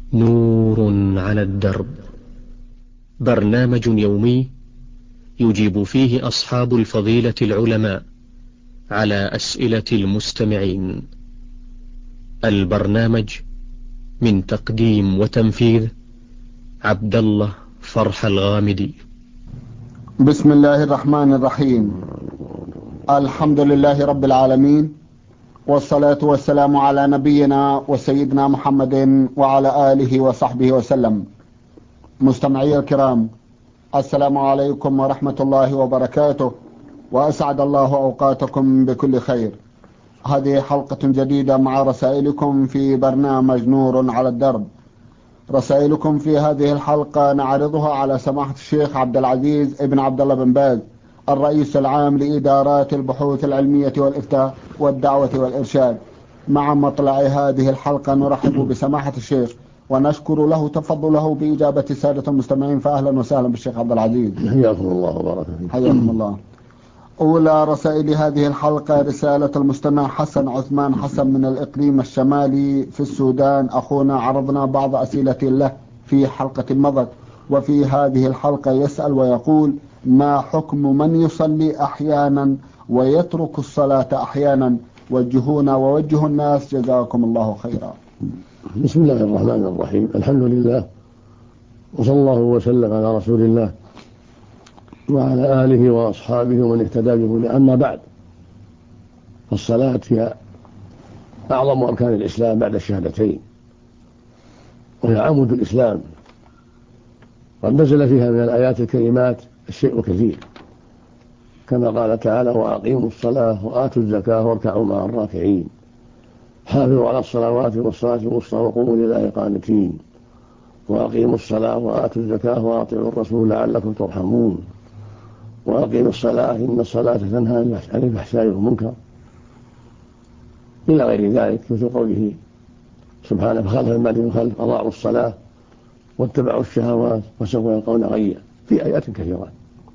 نور على الدرب، برنامج يومي يجيب فيه أصحاب الفضيلة العلماء على أسئلة المستمعين. البرنامج من تقديم وتنفيذ عبد الله فرح الغامدي. بسم الله الرحمن الرحيم. الحمد لله رب العالمين، والصلاة والسلام على نبينا وسيدنا محمد وعلى آله وصحبه وسلم. مستمعي الكرام، السلام عليكم ورحمة الله وبركاته، وأسعد الله أوقاتكم بكل خير. هذه حلقة جديدة مع رسائلكم في برنامج نور على الدرب. رسائلكم في هذه الحلقة نعرضها على سماحة الشيخ عبد العزيز ابن عبد الله بن باز، الرئيس العام لإدارات البحوث العلمية والإفتاء والدعوة والإرشاد. مع مطلع هذه الحلقة نرحب بسماحة الشيخ ونشكر له تفضله بإجابة سادة المستمعين، فأهلا وسهلا بالشيخ عبد العزيز. حياكم الله وبارك فيكم. حياكم الله. أولى رسائل هذه الحلقة رسالة المستمع حسن عثمان حسن من الإقليم الشمالي في السودان. أخونا عرضنا بعض أسئلة له في حلقة مضت، وفي هذه الحلقة يسأل ويقول: ما حكم من يصلي أحيانا ويترك الصلاة أحيانا؟ وجهونا ووجهوا الناس، جزاكم الله خيرا. بسم الله الرحمن الرحيم. الحمد لله، وصلى الله وسلم على رسول الله وعلى آله وأصحابه ومن اهتدى بهداه. أما بعد، فالصلاة هي أعظم أركان الإسلام بعد الشهادتين، وهي عمود الإسلام، قد نزل فيها من الآيات الكريمات الشيء كثير، كما قال تعالى: وأقيموا الصلاة وآتوا الزكاة واركعوا مع الراكعين، حافظوا على الصلوات والصلاة الوسطى وقوموا لله قانتين، وأقيموا الصلاة وآتوا الزكاة وأطيعوا الرسول لعلكم ترحمون، وأقيموا الصلاة إن الصلاة تنهى عن الفحشاء والمنكر، إلى غير ذلك، مثل قوله سبحانه: فخلف من بعدهم خلف أضاعوا الصلاة واتبعوا الشهوات وسوف يلقون غيا، في آيات كثيرة.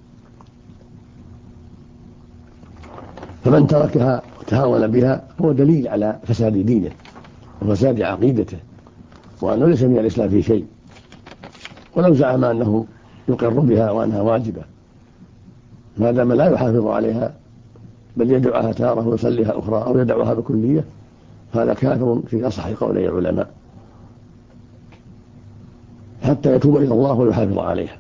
فمن تركها وتهاون بها هو دليل على فساد دينه وفساد عقيدته، وأنه ليس من الإسلام في شيء، ولو زعم أنه يقر بها وأنها واجبة، ما دام لا يحافظ عليها بل يدعها تارة ويصليها أخرى أو يدعها بكلية، هذا كافر في أصح قولي العلماء، حتى يتوب إلى الله ويحافظ عليها.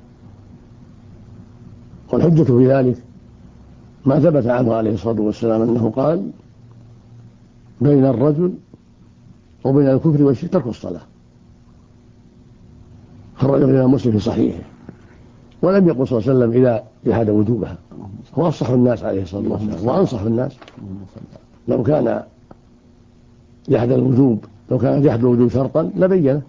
والحجة في ذلك ما ثبت عنه عليه الصلاة والسلام أنه قال: بين الرجل وبين الكفر والشرك ترك الصلاة. خرج الإمام مسلم في صحيحه، ولم يقل صلى الله عليه وسلم إذا جحد وجوبها. هو أفصح الناس عليه الصلاة والسلام وأنصح الناس. لو كان جحد الوجوب، لو كان جحد الوجوب شرطا لبينه،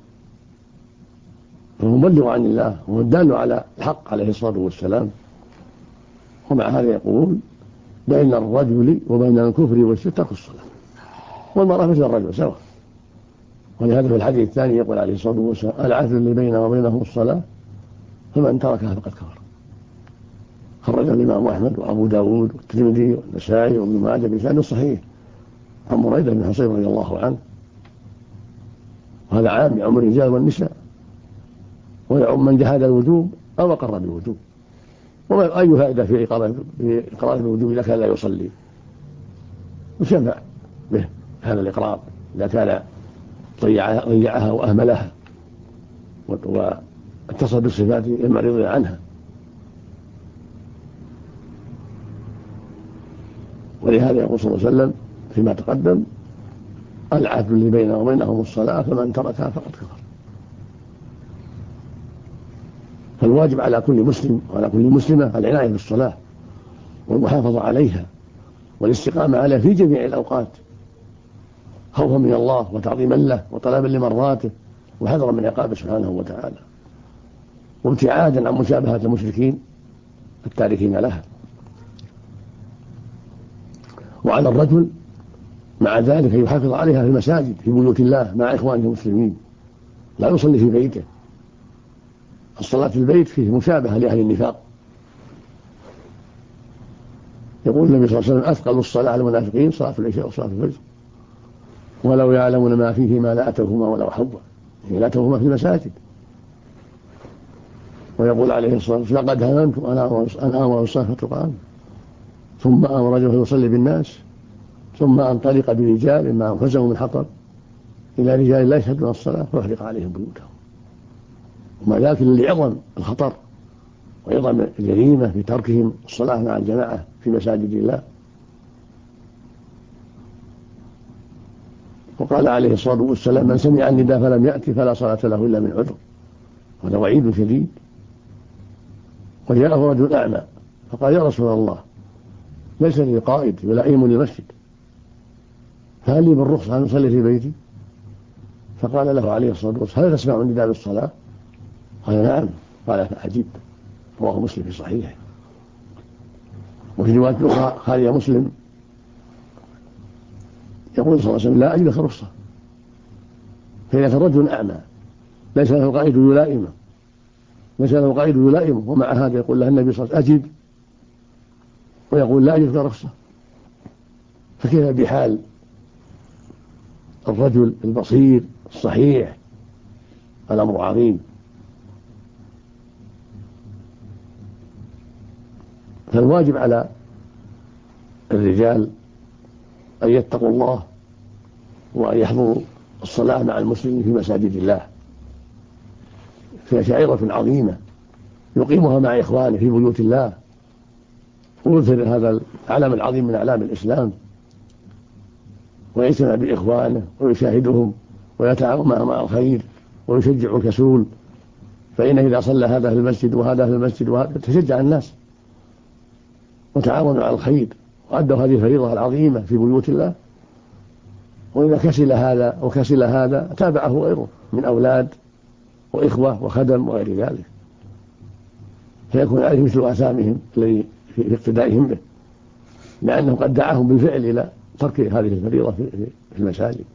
فهو مبلغ عن الله والدال على الحق عليه الصلاة والسلام. ومع هذا يقول: بين الرجل وبين الكفر والشرك ترك الصلاة، والمرأة مثل الرجل سواء. ولهذا في الحديث الثاني يقول عليه الصلاة والسلام: العهد اللي بيننا وبينهم الصلاة، فمن تركها فقد كفر. خرج الإمام أحمد وأبو داود والترمذي والنسائي وابن ماجه بسند صحيح عن بريدة بن حصيب رضي الله عنه. وهذا عام يعم الرجال والنساء، ويعم من جحد الوجوب أو أقر بالوجوب. وما أي فائدة في إقرار بالوجوب إذا كان لا يصلي؟ يشفع به هذا الإقرار إذا كان ضيعها وأهملها واتصل بالصفات المعرضة عنها. ولهذا يقول صلى الله عليه وسلم فيما تقدم: العهد اللي بيننا وبينهم الصلاة، فمن تركها فقد كفر. فالواجب على كل مسلم وعلى كل مسلمة العناية بالصلاة والمحافظة عليها والاستقامة عليها في جميع الأوقات، خوفا من الله وتعظيما له وطلبا لمرضاته وحذرا من عقابه سبحانه وتعالى، وابتعادا عن مشابهة المشركين التاركين لها. وعلى الرجل مع ذلك يحافظ عليها في المساجد في بيوت الله مع إخوانه المسلمين، لا يصلي في بيته. الصلاة في البيت فيه مشابهة لأهل النفاق. يقول النبي صلى الله عليه وسلم: أثقل الصلاة على المنافقين صلاة العشاء وصلاة الفجر، ولو يعلمون ما فيهما لأتوهما ولو حبوا. ليلتهما في المساجد. ويقول عليه الصلاة والسلام لقد هممت أنا أمر الصلاة فتقام ثم أمر رجل يصلي بالناس ثم أنطلق برجال ما أنفسهم من حطب إلى رجال لا يشهدون الصلاة فيحرق عليهم بيوتهم. وما ذلك لعظم الخطر وعظم الجريمة في تركهم الصلاة مع الجماعة في مساجد الله. وقال عليه الصلاة والسلام من سمع النداء فلم يأتي فلا صلاة له إلا من عذر. هذا وعيد شديد. وجاءه رجل أعمى فقال يا رسول الله ليس لي قائد يلائم المسجد فهل لي بالرخصة أن أصلي في بيتي؟ فقال له عليه الصلاة والسلام هل تسمع النداء بالصلاة؟ قال نعم. قال فأجب. رواه مسلم في صحيحه. وفي رواية أخرى خالي مسلم يقول صلى الله عليه وسلم لا أجد لك رخصة. فإذا كان رجل أعمى ليس له قائد يلائمه ومع هذا يقول له النبي صلى الله عليه وسلم أجب ويقول لا أجد لك رخصة، فكيف بحال الرجل البصير الصحيح؟ الأمر عظيم. فالواجب على الرجال أن يتقوا الله وأن يحضروا الصلاة مع المسلمين في مساجد الله، فيها شعيرة عظيمة يقيمها مع إخوانه في بيوت الله ويظهر هذا العلم العظيم من أعلام الإسلام، ويجتمع بإخوانه ويشاهدهم ويتعاون معهم على الخير ويشجع الكسول، فإنه إذا صلى هذا في المسجد وهذا في المسجد وهذا تشجع الناس وتعاونوا على الخير وأدوا هذه الفريضة العظيمة في بيوت الله. وإذا كسل هذا وكسل هذا تابعه غيره من أولاد وإخوة وخدم وغير ذلك، فيكون عليه مثل آثامهم الذي في اقتدائهم به، لأنه قد دعاهم بالفعل إلى ترك هذه الفريضة في المساجد.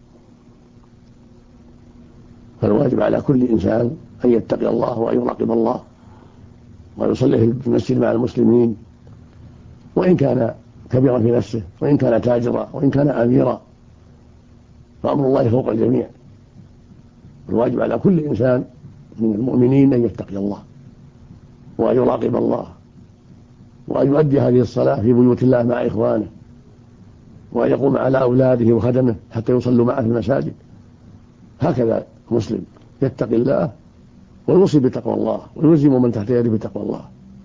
فالواجب على كل إنسان أن يتقي الله وأن يراقب الله ويصلي في المسجد مع المسلمين، وإن كان كبيرا في نفسه وإن كان تاجرا وإن كان أميرا، فأمر الله فوق الجميع. الواجب على كل إنسان من المؤمنين أن يتقي الله وأن يراقب الله وأن يؤدي هذه الصلاة في بيوت الله مع إخوانه، وأن يقوم على أولاده وخدمه حتى يصلوا معه في المساجد. هكذا مسلم يتقي الله ويوصي بتقوى الله ويلزم من تحت يده بتقوى الله.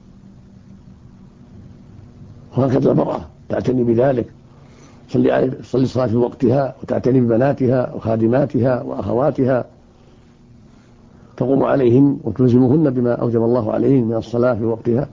وهكذا المرأة تعتني بذلك، تصلي الصلاة في وقتها وتعتني ببناتها وخادماتها وأخواتها، تقوم عليهن وتلزمهن بما أوجب الله عليهن من الصلاة في وقتها.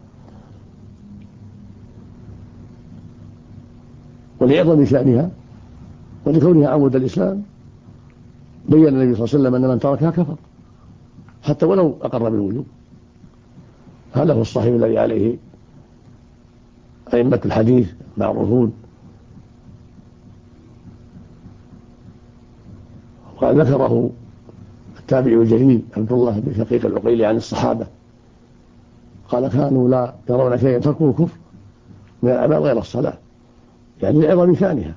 ولعظم شأنها ولكونها عمود الإسلام بين النبي صلى الله عليه وسلم أن من تركها كفر حتى ولو أقر بالوجوب. هذا هو الصحيح الذي عليه أئمة الحديث معروفون. وقد ذكره التابعي الجليل عبد الله بن شقيق العقيلي عن الصحابة قال كانوا لا يرون شيئا تركوه كفر من الأعمال غير الصلاة، يعني لعظم شأنها.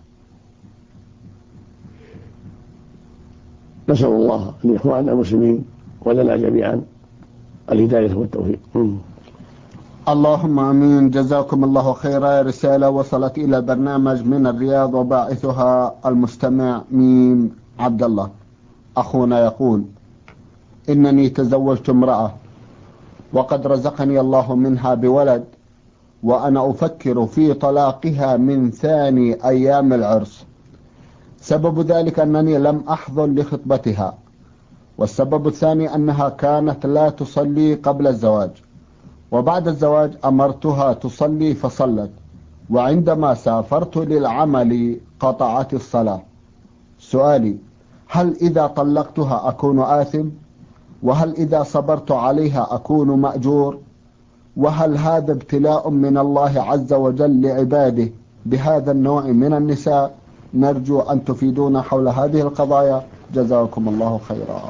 نسأل الله لإخواننا المسلمين ولنا جميعا الهداية والتوفيق. اللهم امين. جزاكم الله خيرا. رسالة وصلت الى برنامج من الرياض وباعثها المستمع ميم عبد الله. اخونا يقول انني تزوجت امرأة وقد رزقني الله منها بولد، وانا افكر في طلاقها من ثاني ايام العرس. سبب ذلك انني لم احضر لخطبتها، والسبب الثاني انها كانت لا تصلي قبل الزواج، وبعد الزواج أمرتها تصلي فصلت، وعندما سافرت للعمل قطعت الصلاة. سؤالي: هل إذا طلقتها أكون آثم؟ وهل إذا صبرت عليها أكون مأجور؟ وهل هذا ابتلاء من الله عز وجل لعباده بهذا النوع من النساء؟ نرجو أن تفيدونا حول هذه القضايا، جزاكم الله خيرا.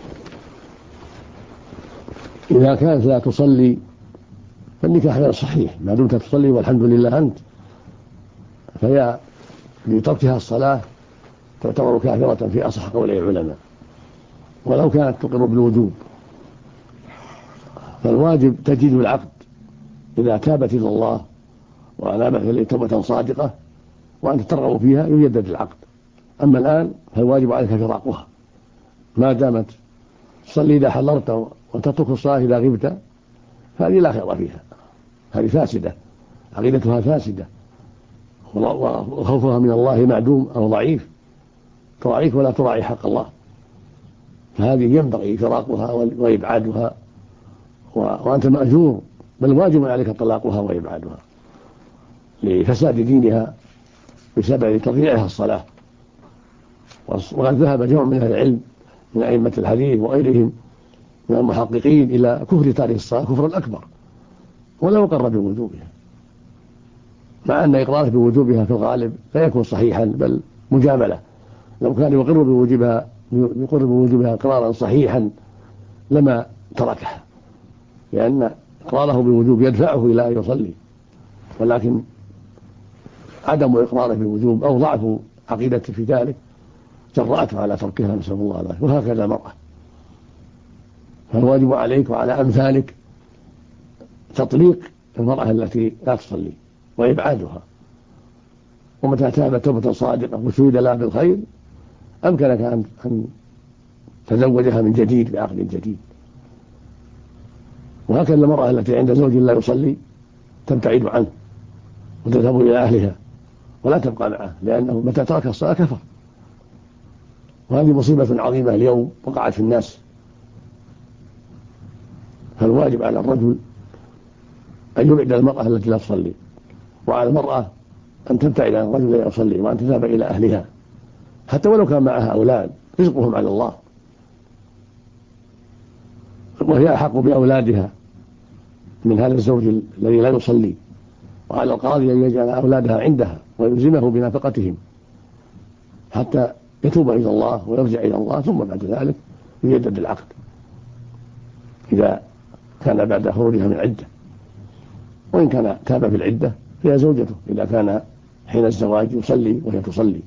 إذا كانت لا تصلي فالنكاح غير صحيح ما دمت تصلي والحمد لله أنت، فهي بتركها الصلاة تعتبر كافرة في أصح قولي العلماء. ولو كانت تقر بالوجوب. فالواجب تجديد العقد إذا تابت إلى الله وأنابت إليه توبة صادقة وأنت ترغب فيها يجدد العقد. أما الآن فالواجب عليك فراقها ما دامت تصلي إذا حضرت وتترك الصلاة إذا غبت، هذه لا خير فيها، هذه فاسدة، عقيدتها فاسدة وخوفها من الله معدوم أو ضعيف، تراعيك ولا تراعي حق الله، فهذه ينبغي فراقها وإبعادها وأنت مأجور، بل واجب عليك طلاقها وإبعادها لفساد دينها بسبب تضييعها الصلاة. وقد ذهب جمع من أهل العلم من أئمة الحديث وغيرهم من المحققين إلى كفر تارك الصلاة كفرا أكبر ولو أقر بوجوبها، مع أن إقراره بوجوبها في الغالب لا يكون صحيحا بل مجاملة. لو كان يقر بوجوبها إقرارا صحيحا لما تركها، لأن إقراره بوجوب يدفعه إلى أن يصلي، ولكن عدم إقراره بوجوب أو ضعف عقيدته في ذلك جرأته على تركها، نسأل الله العافية. وهكذا المرأة، فالواجب عليك وعلى أمثالك تطليق المرأة التي لا تصلي وإبعادها، ومتى تابت توبة صادقة وشهد لها بالخير أمكنك أن تزوجها من جديد بعقد جديد. وهكذا المرأة التي عند زوج لا يصلي تبتعد عنه وتذهب إلى أهلها ولا تبقى معه، لأنه متى ترك الصلاة كفر. وهذه مصيبة عظيمة اليوم وقعت في الناس. فالواجب على الرجل أن يبعد المرأة التي لا تصلي، وعلى المرأة أن تبتعد عن الرجل لا يصلي وأن تذهب إلى أهلها، حتى ولو كان معها أولاد رزقهم على الله، وهي أحق بأولادها من هذا الزوج الذي لا يصلي. وعلى القاضي أن يجعل أولادها عندها ويلزمه بنفقتهم حتى يتوب إلى الله ويرجع إلى الله، ثم بعد ذلك يجدد العقد إذا كان بعد خروجها من عدة. وإن كان تاب في العدة فهي زوجته إذا كان حين الزواج يصلي وهي تصلي.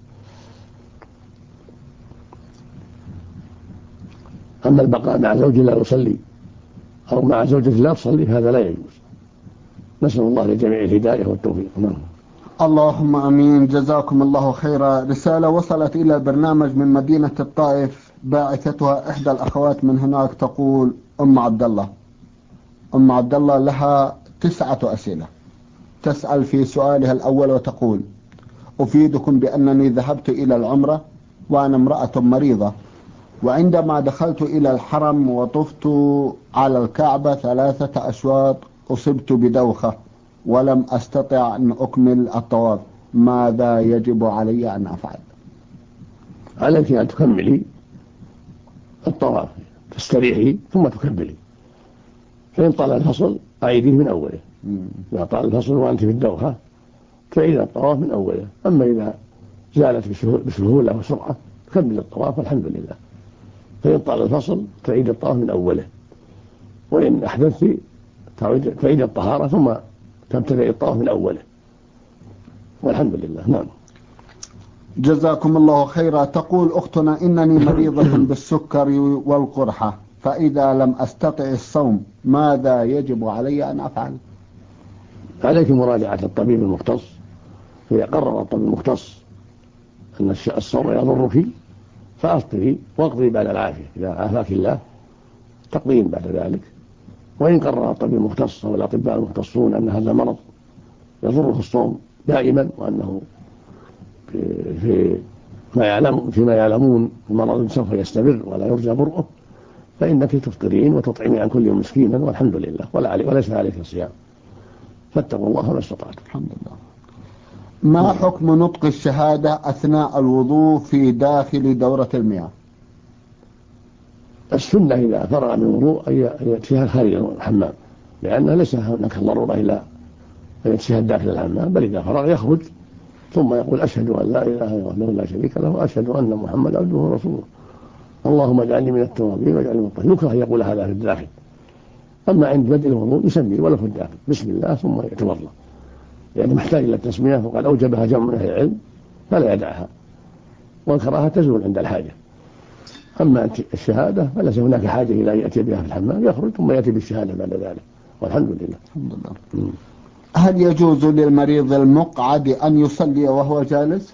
أما البقاء مع زوج لا يصلي أو مع زوجة لا تصلي هذا لا يجوز. نسأل الله لجميع الهداية والتوفيق. اللهم أمين. جزاكم الله خيرا. رسالة وصلت إلى البرنامج من مدينة الطائف، باعثتها إحدى الأخوات من هناك، تقول: أم عبد الله لها 9 أسئلة. تسأل في سؤالها الأول وتقول: أفيدكم بأنني ذهبت إلى العمرة وأنا امرأة مريضة، وعندما دخلت إلى الحرم وطفت على الكعبة 3 أشواط أصبت بدوخة ولم أستطع أن أكمل الطواف، ماذا يجب علي أن أفعل؟ عليك أن تكملي الطواف، تستريحي ثم تكملي. فإن طال الفصل أعيديه من أوله. إذا طال الفصل وأنت في الدوخة تعيد الطواف من أوله. أما إذا زالت بسهولة وسرعة تكمل الطواف والحمد لله. فإن طال الفصل تعيد الطواف من أوله، وإن أحدثت تعيد الطهارة ثم تبتدئ الطواف من أوله والحمد لله. نعم. جزاكم الله خيرا. تقول أختنا: إنني مريضة بالسكر والقرحة، فإذا لم أستطع الصوم ماذا يجب علي أن أفعل؟ عليك مراجعة الطبيب المختص، فإذا قرر الطبيب المختص أن الصوم يضرك فأفطري واقضي بعد العافية، إذا عافاك الله تقضين بعد ذلك. وإن قرر الطبيب المختص أو الأطباء المختصون أن هذا مرض يضره الصوم دائما، وأنه فيما يعلمون المرض سوف يستمر ولا يرجى برؤه، فإنك تفطرين وتطعمين عن كل يوم مسكينا والحمد لله، وليس عليك الصيام. فاتقوا الله ما استطعتم. الحمد لله. ما حكم نطق الشهادة أثناء الوضوء في داخل دورة المياه؟ السنة إذا فرغ من الوضوء أن يتشهد خارج الحمام، لأن ليس هناك ضرورة إلى أن يتشهد داخل الحمام، بل إذا فرغ يخرج ثم يقول: أشهد أن لا إله إلا الله لا شريك له وأشهد أن محمدا عبده ورسوله اللهم اجعلني من التوابين واجعلني من الطاهرين. يكره يقول هذا في الداخل. أما عند بدء الوضوء يسمي ولا في الداخل بسم الله ثم يتوضأ، لأنه محتاج إلى التسمية، وقد أوجبها جمع من أهل العلم فلا يدعها، والكراهة تزول عند الحاجة. أما الشهادة فليس هناك حاجة إلى أن يأتي بها في الحمام، يخرج ثم يأتي بالشهادة بعد ذلك، والحمد لله. الحمد لله. هل يجوز للمريض المقعد أن يصلي وهو جالس؟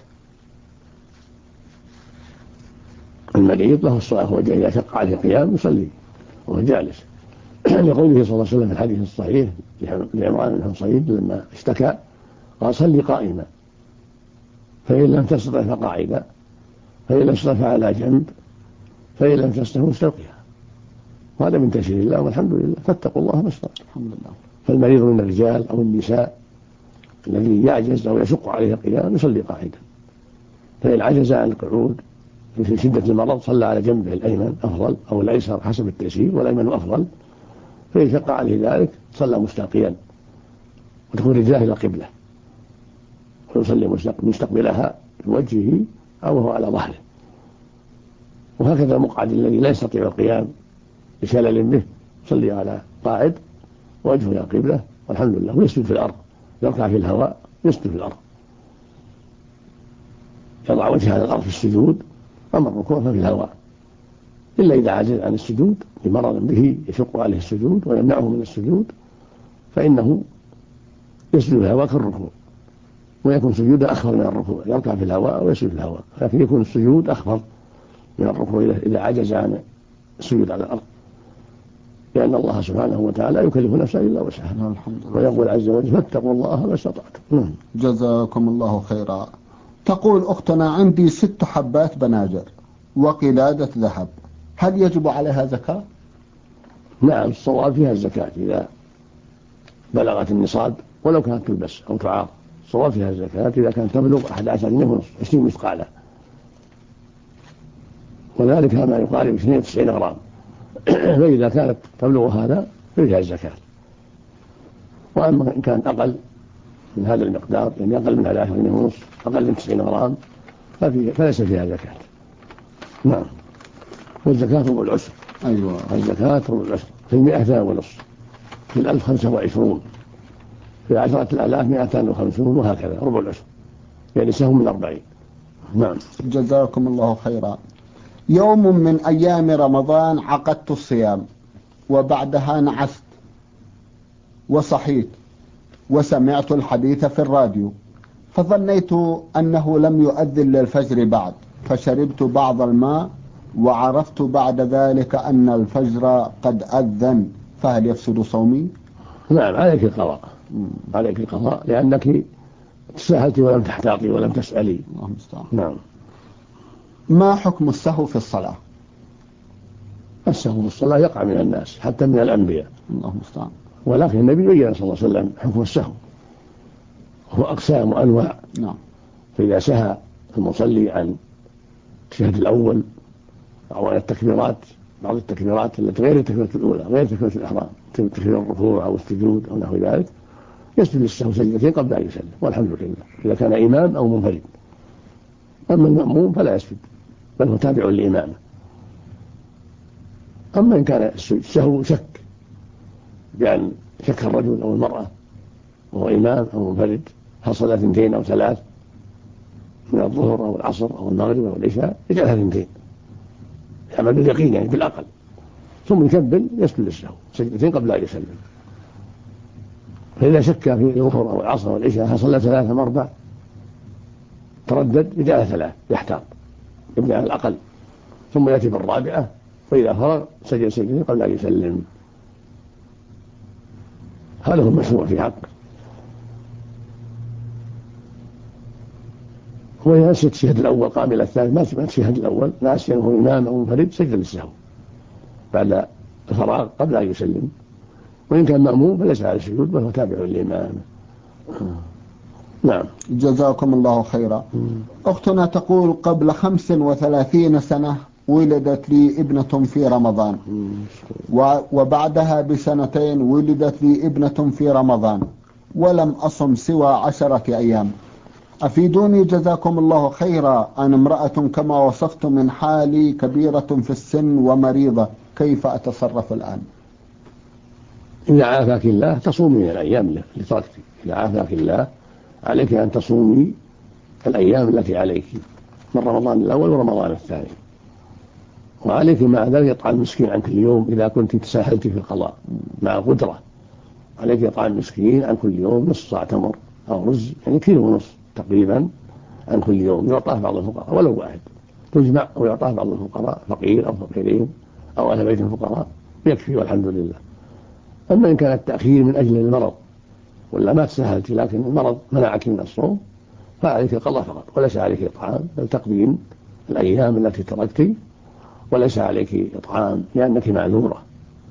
المريض له الصلاة، هو إذا شق عليه القيام يصلي وهو جالس لقوله صلى الله عليه وسلم في الحديث الصحيح لعمران بن حصين لما اشتكى قال: صلي قائما، فإن لم تستطع فقاعدا، فإن لم تستطع فعلى جنب، فإن لم تستطع مستلقيا. وهذا من تيسير الله والحمد لله، فاتقوا الله ما استطعتم. الحمد لله. فالمريض من الرجال أو النساء الذي يعجز أو يشق عليه القيام يصلي قاعدا، فإن عجز عن القعود في شدة المرض صلى على جنبه الأيمن أفضل أو الأيسر حسب التيسير، والأيمن أفضل. فإن شق عليه ذلك صلى مستلقيا وتكون رجله إلى القبلة، ويصلي مستقبلها بوجهه أو هو على ظهره. وهكذا المقعد الذي لا يستطيع القيام لشلل به يصلي على قاعد وجهه إلى القبلة والحمد لله، ويسجد في الأرض، يركع في الهواء يسجد في الأرض، يضع وجهه على الأرض في السجود، أما الركوع ففي الهواء، إلا إذا عجز عن السجود لمرض به يشق عليه السجود ويمنعه من السجود فإنه يسجد في الهواء كالركوع، ويكون سجوده أخفض من الركوع، يركع في الهواء ويسجد في الهواء، لكن يكون السجود أخفض من الركوع إذا عجز عن السجود على الأرض، لأن الله سبحانه وتعالى يكلف نفسا إلا وسعها، ويقول عز وجل: فاتقوا الله ما استطعتم. جزاكم الله خيرا. تقول أختنا: عندي 6 حبات بناجر وقلادة ذهب، هل يجب عليها زكاة؟ نعم، الصواب فيها الزكاة إذا بلغت النصاب، ولو كانت تلبس أو تعار، الصواب فيها الزكاة إذا كانت تبلغ 11 جنيه ونصف 20 مثقالا، وذلك ما يقارب 92 غرام. فإذا كانت تبلغ هذا فيها الزكاة. وأما إن كان أقل من هذا المقدار، يعني أقل من 11 جنيه ونصف، أقل من 90 غرام، فليس فيها زكاة. نعم. والزكاة ربع العشر. أيوة. الزكاة ربع العشر، في 100 ونصف، في 1000 25، في 10,000 250، وهكذا ربع العشر، يعني سهم من 40. نعم. جزاكم الله خيرا. يوم من أيام رمضان عقدت الصيام، وبعدها نعست وصحيت وسمعت الحديث في الراديو، فظنيت أنه لم يؤذن للفجر بعد، فشربت بعض الماء وعرفت بعد ذلك أن الفجر قد أذن، فهل يفسد صومي؟ نعم، عليك القضاء، عليك القضاء، لأنك تساهلت ولم تحتاطي ولم تسألي. نعم. ما حكم السهو في الصلاة؟ السهو في الصلاة يقع من الناس حتى من الأنبياء، الله المستعان، ولكن النبي بين صلى الله عليه وسلم حكم السهو، هو أقسام وأنواع. نعم. فإذا سهى المصلي عن التشهد الأول أو عن التكبيرات، بعض التكبيرات التي غير التكبيرة الأولى، غير تكبيرة الإحرام، تكبير الركوع أو السجود أو نحو ذلك، يسجد للسهو سجدتين قبل أن يسلم، والحمد لله، إذا كان إمام أو منفرد. أما المأموم فلا يسجد، بل هو تابع لإمامه. أما إن كان السهو شك، بأن شك الرجل أو المرأة وهو إمام أو منفرد هل صلى 2 أو 3 من الظهر أو العصر أو المغرب أو العشاء، يجعلها 2، يعمل باليقين يعني بالعقل، ثم يكبل يسجد للسهو سجدتين قبل أن يسلم. فإذا شك في الظهر أو العصر أو العشاء هل صلى 3 أم 4، تردد يجعلها 3، يحتاط، يبني على الأقل، ثم يأتي بالرابعة، وإذا فرغ سجد سجدتين قبل أن يسلم. هذا هو المشروع في حقه. وإذا نسيت الشهد الأول قام إلى الثاني، ما سمعت الشهد الأول، ناسيا وهو إمام أو منفرد، سجد للسهو بعد الفراغ قبل أن يسلم. وإن كان مأموم فليس على السجود، بل هو تابع للإمام. نعم. جزاكم الله خيرا. أختنا تقول: قبل 35 سنة ولدت لي ابنة في رمضان، وبعدها ب2 ولدت لي ابنة في رمضان، ولم أصم سوى 10 أيام، أفيدوني جزاكم الله خيرا. أنا امرأة كما وصفت من حالي كبيرة في السن ومريضة، كيف أتصرف الآن؟ إذا عافاك الله تصومي من الأيام لتركتك. إذا عافاك الله عليك أن تصومي الأيام التي عليك من رمضان الأول ورمضان الثاني، وعليك مع ذلك إطعام مسكين عن كل يوم إذا كنت تساهلت في القضاء مع القدرة. عليك إطعام مسكين عن كل يوم نصف صاع تمر أو رز، يعني كيلو ونصف تقريبا عن كل يوم، يعطاه بعض الفقراء ولو واحد، تجمع ويعطاه بعض الفقراء، فقير أو فقيرين أو أهل بيت الفقراء، يكفي والحمد لله. أما إن كان التأخير من أجل المرض ولا ما تساهلت لكن المرض منعك من الصوم فعليك القضاء فقط، وليس عليك إطعام، بل تقديم الأيام التي تركت، وليس عليك إطعام لأنك معذورة.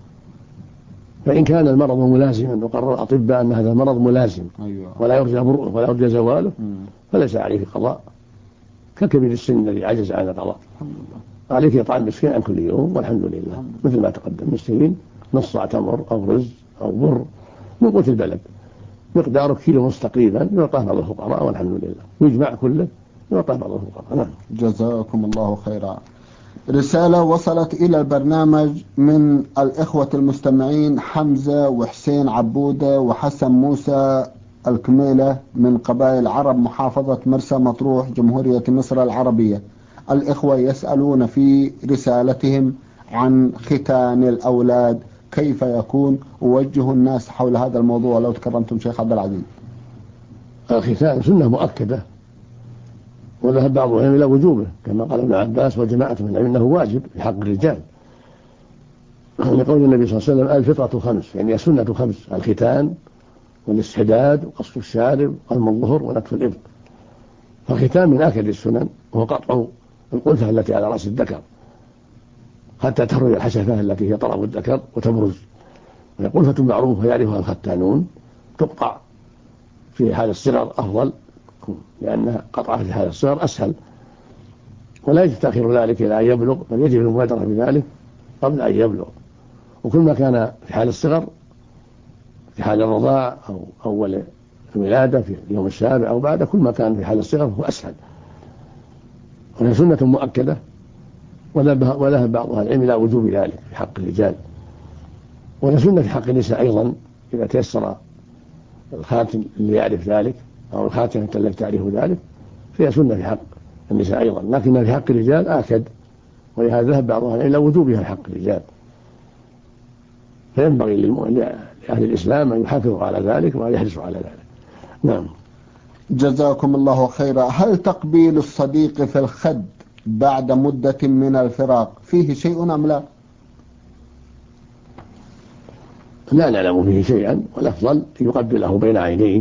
فإن كان المرض ملازما وقرر الأطباء أن هذا المرض ملازم ولا يرجى برؤه ولا يرجى زواله فليس عليك قضاء، ككبير السن الذي عجز عن القضاء. عليك إطعام مسكين عن كل يوم والحمد لله، مثل ما تقدم، مسكين نصف صاع تمر أو رز أو بر من قوت البلد مقداره كيلو ونصف تقريبا، يعطاه بعض الفقراء والحمد لله، يجمع كله يعطاه بعض الفقراء. نعم. جزاكم الله خيرا. رسالة وصلت إلى البرنامج من الإخوة المستمعين حمزة وحسين عبودة وحسن موسى الكميلة من قبائل عرب محافظة مرسى مطروح جمهورية مصر العربية. الإخوة يسألون في رسالتهم عن ختان الأولاد كيف يكون، ووجهوا الناس حول هذا الموضوع لو تكرمتم شيخ عبد العزيز. الختان سنة مؤكدة وذهب بعضهم إلى وجوبه كما قال ابن عباس وجماعة من العلم أنه واجب في حق الرجال، لقول النبي صلى الله عليه وسلم الفطرة خمس، يعني السنة خمس: الختان والاستحداد وقص الشارب وقلم الظهر ونتف الإبط. فالختان من آكد السنن وهو قطع القلفة التي على رأس الذكر حتى تخرج الحشفة التي هي طرف الذكر وتبرز، وهي قلفة معروفة يعرفها الختانون، تقطع في حال الصغر أفضل لأن قطعها في حال الصغر أسهل، ولا يجب تأخير ذلك إلى أن يبلغ، بل يجب المبادرة بذلك قبل أن يبلغ. وكل ما كان في حال الصغر في حال الرضاع أو أول الولادة في اليوم السابع أو بعد، كل ما كان في حال الصغر هو أسهل، وهي سنة مؤكدة وذهب بعض أهل العلم إلى وجوب ذلك في حق الرجال. وهي سنة في حق النساء أيضا إذا تيسر الخاتم اللي يعرف ذلك أو الخاتمة التي تعرف ذلك، فهي سنة في حق النساء أيضا، لكن في حق الرجال آكد، ولهذا ذهب بعض أهل العلم إلى وجوبها في حق الرجال. فينبغي لأهل الإسلام أن يحافظوا على ذلك وأن يحرصوا على ذلك. نعم. جزاكم الله خيرا. هل تقبيل الصديق في الخد بعد مدة من الفراق فيه شيء أم لا؟ لا نعلم فيه شيئا، والأفضل يقبله بين عينيه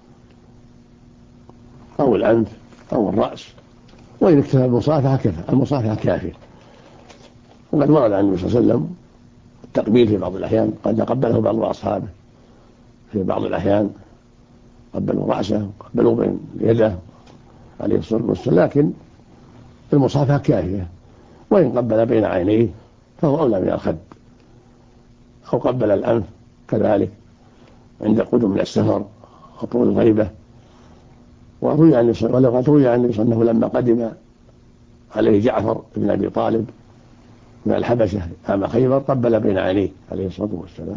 أو الأنف أو الرأس، وإن اكتفى بالمصافحة كفى، المصافحة كافية. وقد ورد عن النبي صلى الله عليه وسلم التقبيل في بعض الأحيان، قد قبله بعض أصحابه في بعض الأحيان، قبلوا رأسه وقبلوا بين يده عليه الصلاة والسلام، لكن المصافحة كافية. وإن قبل بين عينيه فهو أولى من الخد، أو قبل الأنف كذلك عند قدوم من السفر أو طول الغيبة. وروي عن النبي أنه لما قدم عليه جعفر بن أبي طالب من الحبشة عام خيبر قبل بين عينيه عليه الصلاة والسلام.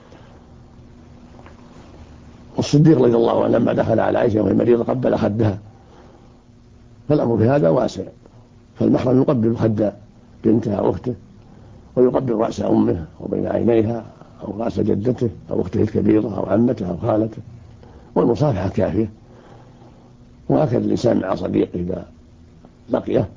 والصديق رضي الله عنه لما دخل على عائشة وهي مريضة قبل خدها، فالأمر في هذا واسع، فالمحرم يقبل خد بنتها أو أخته، ويقبل رأس أمه وبين عينيها أو رأس جدته أو أخته الكبيرة أو عمته أو خالته، والمصافحة كافية. وهكذا الإنسان مع صديقه إذا لقيه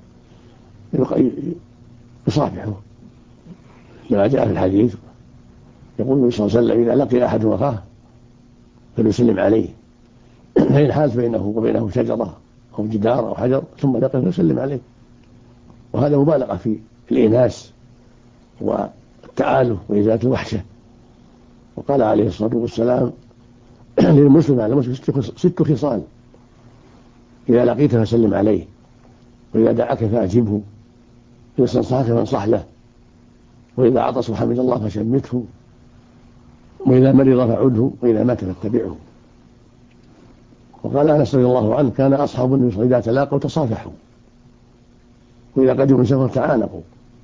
يصافحه، لما جاء في الحديث يقول النبي صلى الله عليه وسلم إذا لقي أحد أخاه فليسلم عليه، فإن حالت بينه وبينه شجرة أو جدار أو حجر ثم لقيه فليسلم عليه. وهذا مبالغة في الإيناس والتآلف وإزالة الوحشة. وقال عليه الصلاة والسلام للمسلم على المسلم 6 خصال: إذا لقيت فسلم عليه، وإذا دعاك فأجبه، وإذا استنصحك فانصح له، وإذا عطس وحمد الله فشمته، وإذا مرض فعده، وإذا مات فاتبعه. وقال أنس رضي الله عنه كان أصحاب النبي صلى الله عليه وسلم إذا تلاقوا تصافحوا، وإذا قدموا من سفر تعانقوا.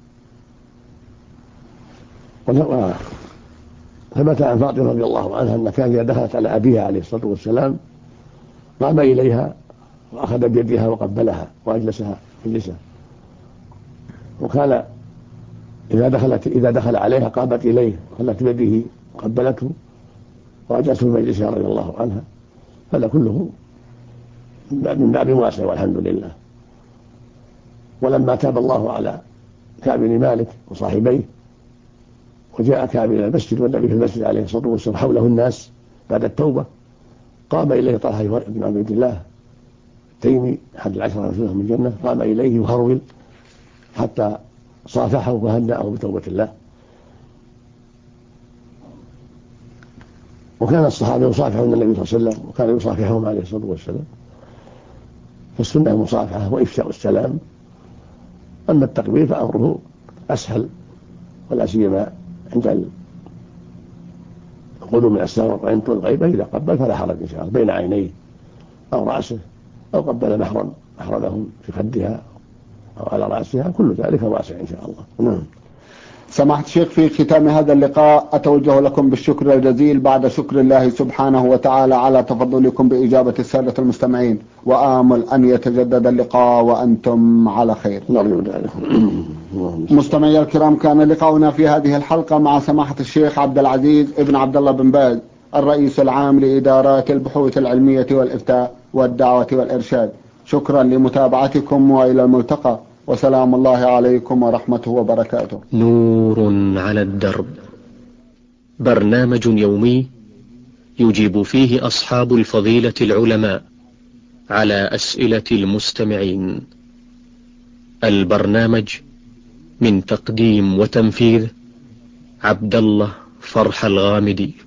ثبت عن فاطمة رضي الله عنها أن كان إذا دخلت على أبيها عليه الصلاة والسلام قام إليها وأخذ بيدها وقبلها وأجلسها مجلسه. وكان إذا دخل عليها قامت إليه خلت بيده قبلته ورجعت في مجلسها رضي الله عنها. هذا كله من باب واسع والحمد لله. ولما تاب الله على كعب بن مالك وصاحبيه وجاء كعب إلى المسجد والنبي في المسجد عليه الصلاة والسلام حوله الناس بعد التوبة، قام إليه طلحة بن عبد الله التيمي أحد العشرة من الجنة، قام إليه يهرول حتى صافحه وهنأه بتوبة الله. وكان الصحابة يصافحون النبي صلى الله عليه وسلم وكان يصافحهم عليه الصلاة والسلام، فالسنة المصافحة وإفشاء السلام. أما التقبيل فأمره أسهل، ولا سيما عند القدوم من السفر وعند الغيبة، إذا قبل فلا حرج إن شاء الله بين عينيه أو رأسه أو قبل محرمهم في خدها أو على رأسها، كل ذلك واسع إن شاء الله. نعم. سماحة الشيخ، في ختام هذا اللقاء أتوجه لكم بالشكر الجزيل بعد شكر الله سبحانه وتعالى على تفضلكم بإجابة السادة المستمعين، وآمل أن يتجدد اللقاء وأنتم على خير. مستمعي الكرام، كان لقاؤنا في هذه الحلقة مع سماحة الشيخ عبد العزيز ابن عبد الله بن باز، الرئيس العام لإدارات البحوث العلمية والإفتاء والدعوة والإرشاد. شكرا لمتابعتكم وإلى الملتقى، وسلام الله عليكم ورحمته وبركاته. نور على الدرب، برنامج يومي يجيب فيه أصحاب الفضيلة العلماء على أسئلة المستمعين. البرنامج من تقديم وتنفيذ عبد الله فرح الغامدي.